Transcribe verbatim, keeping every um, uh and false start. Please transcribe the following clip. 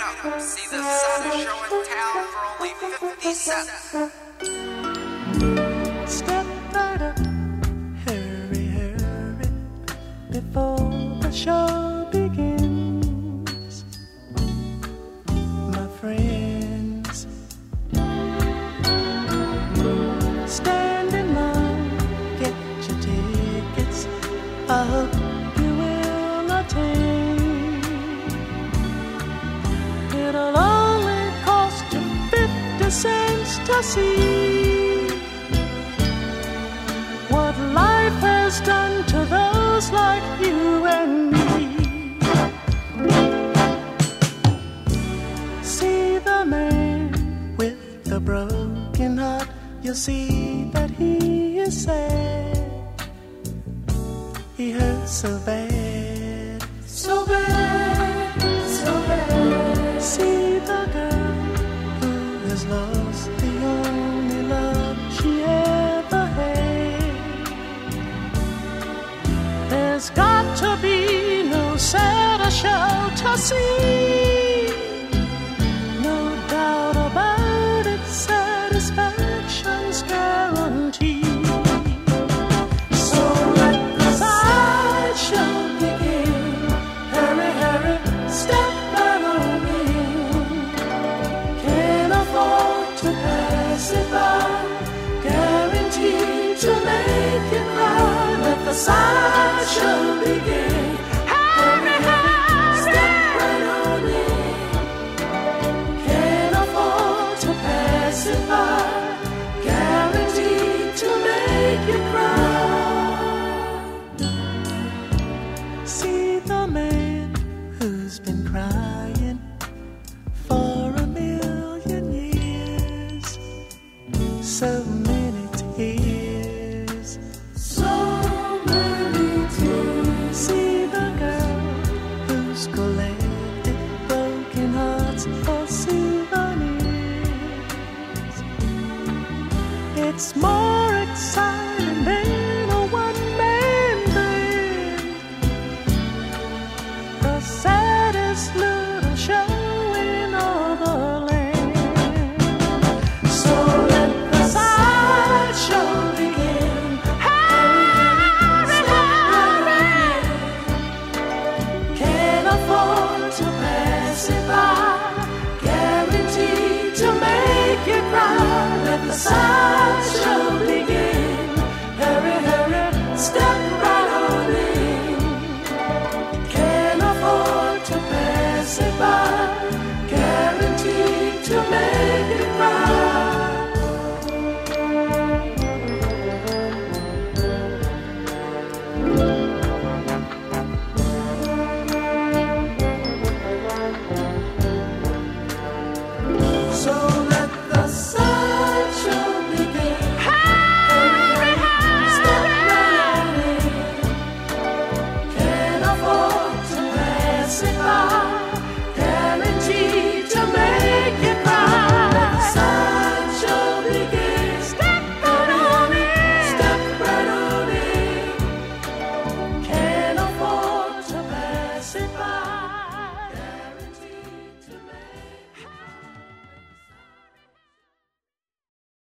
up. See the saddest show in town for only fifty cents. Step right up, hurry, hurry, before the show begins. My friends, stand in line, get your tickets. I hope you will attain. It'll only cost you fifty cents to see what life has done to those like you and me. See the man with the broken heart, you'll see that he is sad. He hurts so bad, so bad, so bad. See the girl who has lost the only love she ever had. There's got to be no sadder show to see. No doubt about it, satisfaction's guaranteed. So let the sideshow begin. Hurry, hurry, step right on in. Can't afford to pass it by. Guaranteed to make you cry. Let the sideshow begin. Hurry, hurry, step right on in. Can't afford to pass it by. Guaranteed to make you cry. See the man who's been crying for a million years. So many tears, so many tears. See the girl who's collected broken hearts for souvenirs. It's more exciting than a one-man band. The saddest look